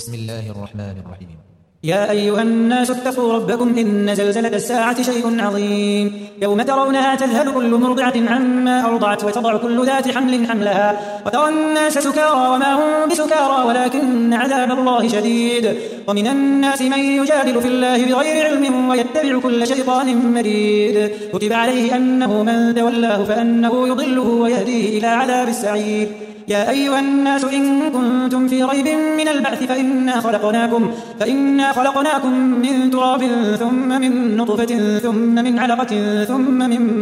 بسم الله الرحمن الرحيم. يا أيها الناس اتقوا ربكم إن زلزلة الساعة شيء عظيم يوم ترونها تذهل كل مرضعة عما أرضعت وتضع كل ذات حمل حملها وترى الناس سكارى وما هم بسكارى ولكن عذاب الله شديد ومن الناس من يجادل في الله بغير علم ويتبع كل شيطان مريد كتب عليه أنه من تولاه فأنه يضله ويهديه إلى عذاب السعير. يا أيها الناس إن كنتم في ريب من البعث فإنا خلقناكم من تراب ثم من نطفة ثم من علقة ثم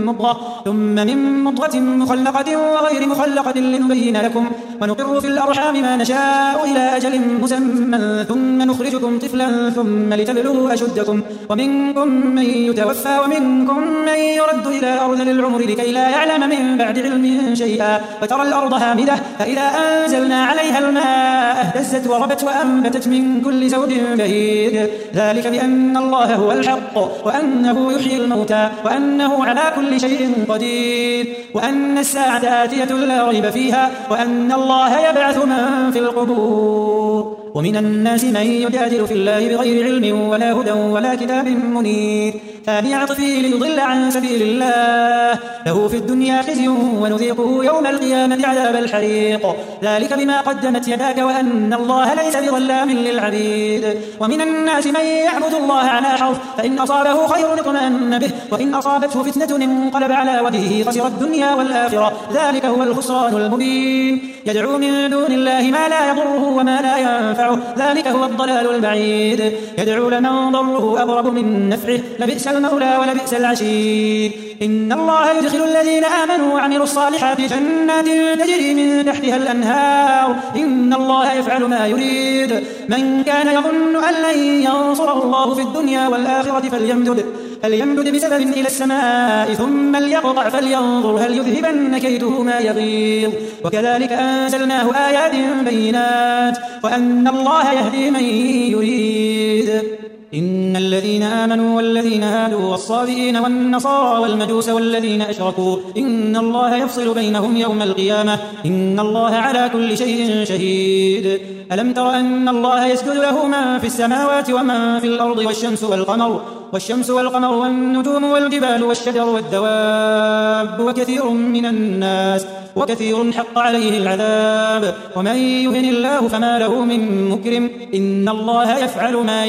من مضغة مخلقة وغير مخلقة لنبين لكم ونقر في الأرحام ما نشاء إلى أجل مسمى ثم نخرجكم طفلا ثم لتبلغوا أشدكم ومنكم من يتوفى ومنكم من يرد إلى أرذل العمر لكي لا يعلم من بعد علم شيئا وترى الأرض هامدة فإذا أنزلنا عليها الماء اهتزت وربت وأنبتت من كل زوج بهيج ذلك بأن الله هو الحق وأنه يحيي الموتى وأنه على كل شيء قدير وأن الساعة آتية لا ريب فيها وأن الله يبعث من في القبور. ومن الناس من يجادل في الله بغير علم ولا هدى ولا كتاب منير ثاني عطفه ليضل عن سبيل الله له في الدنيا خزي ونذيقه يوم القيامة عذاب الحريق ذلك بما قدمت يداك وأن الله ليس بظلام للعبيد. ومن الناس من يعبد الله على حرف فإن أصابه خير اطمأن به وإن أصابته فتنة انقلب على وجهه خسر الدنيا والآخرة ذلك هو الخسران المبين. يدعو من دون الله ما لا يضره وما لا ينفعه ذلك هو الضلال البعيد. يدعو لمن ضره أضرب من نفعه لبئس المولى ولبئس العشير. إن الله يدخل الذين آمنوا وعملوا الصالحات جنات تجري من تحتها الأنهار إن الله يفعل ما يريد. من كان يظن أن لن ينصره الله في الدنيا والآخرة فليمدد بسبب إلى السماء ثم ليقطع فلينظر هل يذهبن كيده ما يغيظ. وكذلك أنزلناه آيات بينات وأن الله يهدي من يريد. إن الذين آمنوا والذين هادوا والصابئين والنصارى والمجوس والذين أشركوا إن الله يفصل بينهم يوم القيامة إن الله على كل شيء شهيد. ألم تر أن الله يسجد له من في السماوات ومن في الأرض والشمس والقمر والنجوم والجبال والشجر والدواب وكثير حق عليه العذاب ومن يهن الله فما له من مكرم إن الله يفعل ما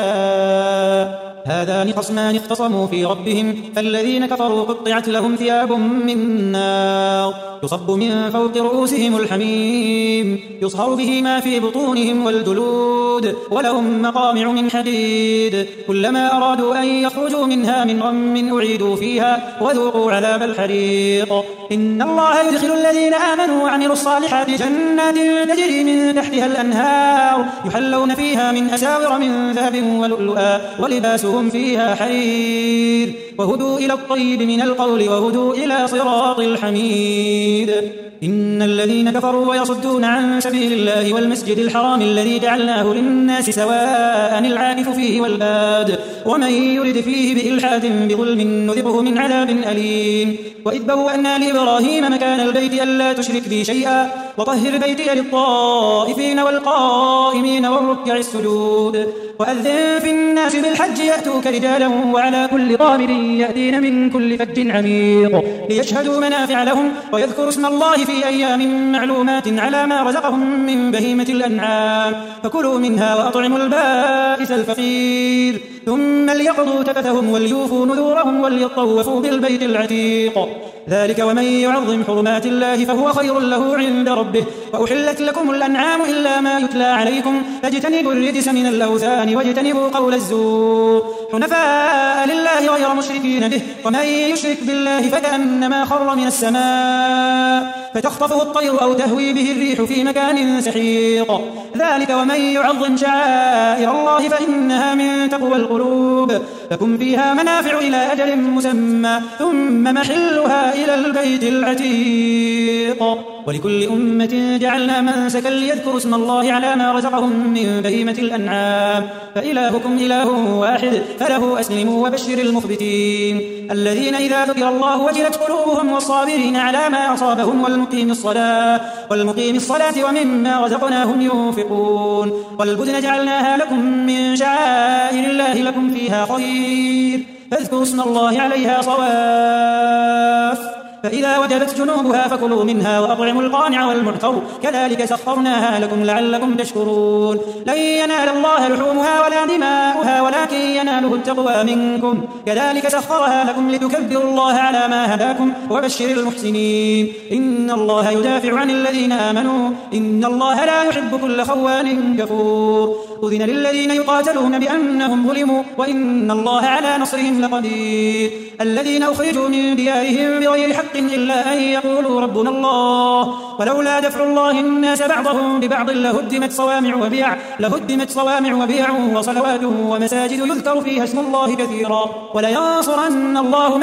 يشاء. هذان خصمان اختصموا في ربهم فالذين كفروا قطعت لهم ثياب من نار يصب من فوق رؤوسهم الحميم يصهر به ما في بطونهم والجلود ولهم مقامع من حديد كلما أرادوا أن يخرجوا منها من غم أعيدوا فيها وذوقوا عذاب الحريق. إن الله يدخل الذين آمنوا وعملوا الصالحات جنات تجري من تحتها الأنهار يحلون فيها من أساور من ذهب ولؤلؤا ولباسهم فيها حرير وهدوا إلى الطيب من القول وهدوا إلى صراط الحميد. إن الذين كفروا ويصدون عن سبيل الله والمسجد الحرام الذي جعلناه للناس سواء العاكف فيه والباد ومن يرد فيه بإلحاد بظلم نذقه من عذاب أليم. وإذ بوأنا لإبراهيم مكان البيت ألا تشرك بي شيئا وطهر بيتي للطائفين والقائمين والركع السجود وأذن في الناس بالحج يأتوك رجالا وعلى كل ضامر يأتين من كل فج عميق ليشهدوا منافع لهم ويذكروا اسم الله في أيام معلومات على ما رزقهم من بهيمة الأنعام فكلوا منها وأطعموا البائس الفقير ثم ليقضوا تفثهم وليوفوا نذورهم وليطوفوا بالبيت العتيق ذلك ومن يعظم حرمات الله فهو خير له عند ربه. وأحلت لكم الأنعام إلا ما يتلى عليكم فاجتنبوا الرجس من الأوثان واجتنبوا قول الزور حنفاء لله غير مشركين به ومن يشرك بالله فكأنما خر من السماء فتخطفه الطير أو تهوي به الريح في مكان سحيق ذلك ومن يعظم شعائر الله فإنها من تقوى القلوب لكم فيها منافع إلى أجل مسمى ثم محلها إلى البيت العتيق. ولكل أمة جعلنا منسكا ليذكروا اسم الله على ما رزقهم من بهيمة الأنعام فإلهكم إله واحد فله أسلموا وبشر المخبتين الذين إذا ذكر الله وجلت قلوبهم والصابرين على ما أصابهم والمقيم الصلاة ومما رزقناهم ينفقون والبدن جعلناها لكم من شعائر الله لكم فيها خير فاذكروا اسم الله عليها صواف فإذا وجبت جنوبها فكلوا منها وأطعموا القانع والمعتر كذلك سخرناها لكم لعلكم تشكرون لن ينال الله لحومها ولا دماؤها ولكن يناله التقوى منكم كذلك سخرها لكم لتكبروا الله على ما هداكم وبشر المحسنين إن الله يدافع عن الذين آمنوا إن الله لا يحب كل خوان كفور أذن للذين يقاتلون بأنهم ظلموا وإن الله على نصرهم لقدير الذين أخرجوا من ديارهم بغير حق إلا أن يقولوا ربنا الله ولولا دفع الله الناس بعضهم ببعض لهدمت صوامع وبيع وصلوات ومساجد يذكر فيها اسم الله كثيرا ولينصرن الله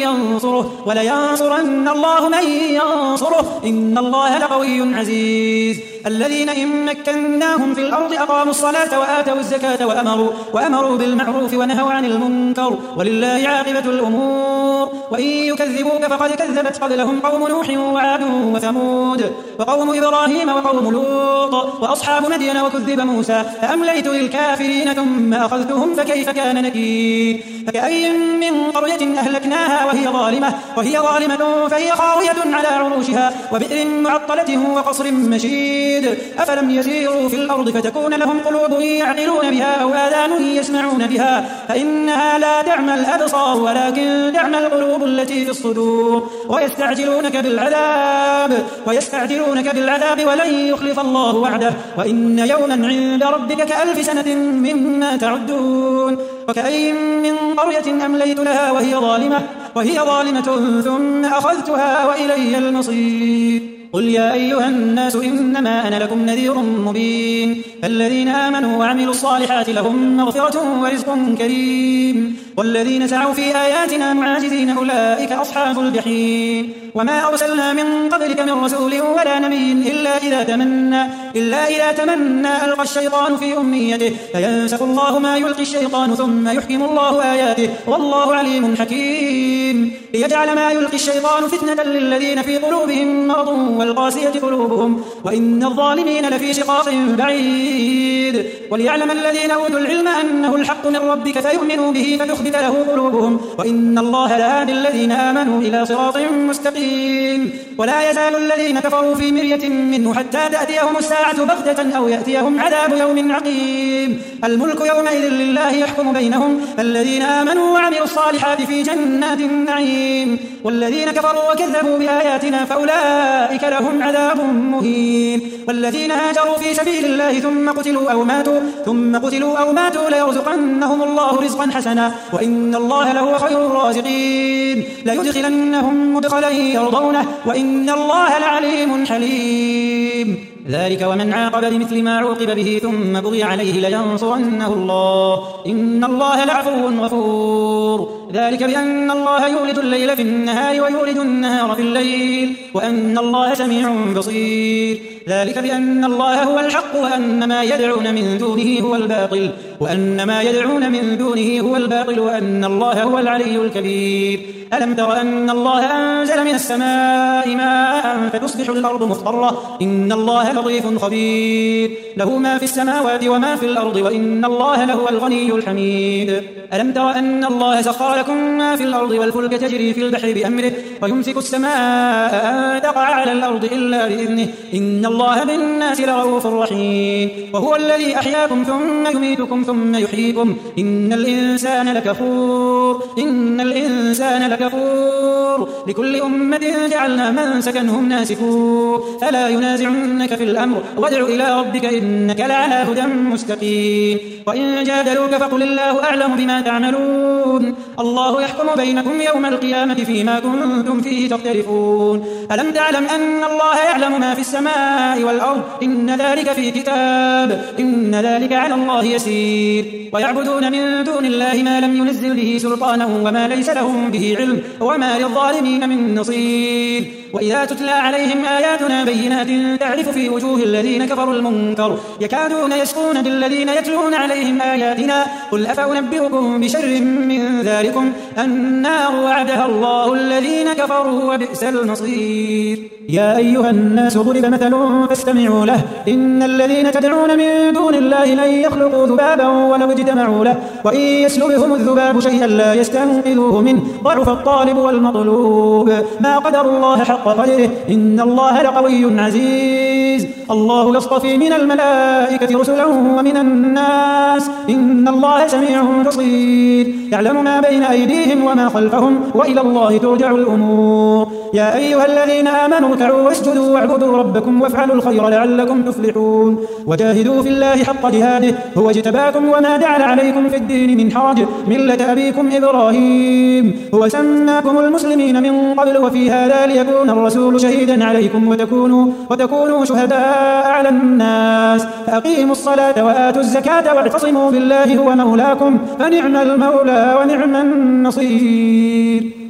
من ينصره إن الله لقوي عزيز الذين إن مكناهم في الأرض أقاموا الصلاة وآتوا الزكاة وأمروا بالمعروف ونهوا عن المنكر ولله عاقبة الأمور وإن يكذبوك فقد كذبت قبلهم قوم نوح وعاد وثمود وقوم إبراهيم وقوم لوط وأصحاب مدين وكذب موسى فأمليت للكافرين ثم أخذتهم فكيف كان نكير فكأي من قرية أهلكناها وهي ظالمة فهي خاوية على عروشها وبئر معطلة وقصر مشيد أفلم يسيروا في الأرض فتكون لهم قلوب يعقلون بها أو آذان يسمعون بها فإنها لا تعمى الأبصار ولكن تعمى القلوب التي في الصدور ويستعجلونك بالعذاب ولن يخلف الله وعده وإن يوما عند ربك كألف سنة مما تعدون وكأي من قرية أمليت لها وهي ظالمة ثم أخذتها وإلي المصير قل يا أيها الناس إنما أنا لكم نذير مبين فالذين آمنوا وعملوا الصالحات لهم مغفرة ورزق كريم والذين سعوا في آياتنا معاجزين أولئك أصحاب الجحيم وما أرسلنا من قبلك من رسول ولا نبي إلا إذا تمنى ألقى الشيطان في أمنيته فينسخ الله ما يلقي الشيطان ثم يحكم الله آياته والله عليم حكيم ليجعل ما يلقي الشيطان فتنة للذين في قلوبهم مرض والقاسية قلوبهم وإن الظالمين لفي شقاق بعيد وليعلم الذين أوتوا العلم أنه الحق من ربك فيؤمنوا به فتخبت له قلوبهم وإن الله لهادي الذين آمنوا إلى صراط مستقيم ولا يزال الذين كفروا في مرية منه حتى تأتيهم الساعة بغتة أو يأتيهم عذاب يوم عقيم الملك يومئذ لله يحكم بينهم الذين آمنوا وعملوا الصالحات في جنات النعيم والذين كفروا وكذبوا بآياتنا فأولئك لهم عذاب مهين والذين هاجروا في سبيل الله ثم قتلوا أو ماتوا ليرزقنهم الله رزقا حسنا وإن الله لهو خير الرازقين ليدخلنهم مدخلا يرضونه وإن الله لعليم حليم ذلك ومن عاقب بمثل ما عوقب به ثم بغي عليه لينصرنه الله إن الله لعفو غفور ذلك بأن الله يولد الليل في النهار ويولد النهار في الليل وأن الله سميع بصير ذلك بأن الله هو الحق وأن ما يدعون من دونه هو الباطل وأن الله هو العلي الكبير ألم تر أن الله أنزل من السماء ماء فتصبح الأرض مخضرة إن الله لطيف خبير له ما في السماوات وما في الأرض وإن الله لهو الغني الحميد ألم تر أن الله سخر لكم ما في الأرض والفلك تجري في البحر بأمره ويمسك السماء أن تقع على الأرض إلا بإذنه إن الله بالناس لرؤوف رحيم وهو الذي أحياكم ثم يميتكم ثم يحييكم إن الإنسان لكفور لكل أمة جعلنا منسكا هم ناسكوه فلا ينازعنك في الأمر وادع إلى ربك إنك لعلى هدى مستقيم وإن جادلوك فقل الله أعلم بما تعملون الله يحكم بينكم يوم القيامة فيما كنتم فيه تختلفون ألم تعلم أن الله يعلم ما في السماء والأرض إن ذلك في كتاب إن ذلك على الله يسير ويعبدون من دون الله ما لم ينزل به سلطانا وما ليس لهم به علم وما للظالمين من نصير وإذا تتلى عليهم آياتنا بينات تعرف في وجوه الذين كفروا المنكر يكادون يسقون بالذين يتلون عليهم آياتنا قل أفأنبئكم بشر من ذلكم النار وعدها الله الذين كفروا وبئس المصير. يا أيها الناس ضرب مثل فاستمعوا له إن الذين تدعون من دون الله لن يخلقوا ذبابا ولو اجتمعوا له وإن يسلبهم الذباب شيئا لا يستنقذوه منه ضعف الطالب والمطلوب ما قدر الله حق قدره إن الله لقوي عزيز. الله يصطفي من الملائكة رسلا ومن الناس إن الله سميع بصير يعلم ما بين أيديهم وما خلفهم وإلى الله ترجع الأمور. يا أيها الذين آمنوا اركعوا واسجدوا واعبدوا ربكم وافعلوا الخير لعلكم تفلحون وجاهدوا في الله حق جهاده هو اجتباكم وما جعل عليكم في الدين من حرج ملة أبيكم إبراهيم هو سماكم المسلمين من قبل وفي هذا ليكون الرسول شهيدا عليكم وتكونوا شهداء على الناس فأقيموا الصلاة وآتوا الزكاة واعتصموا بالله هو مولاكم فنعم المولى ونعم النصير.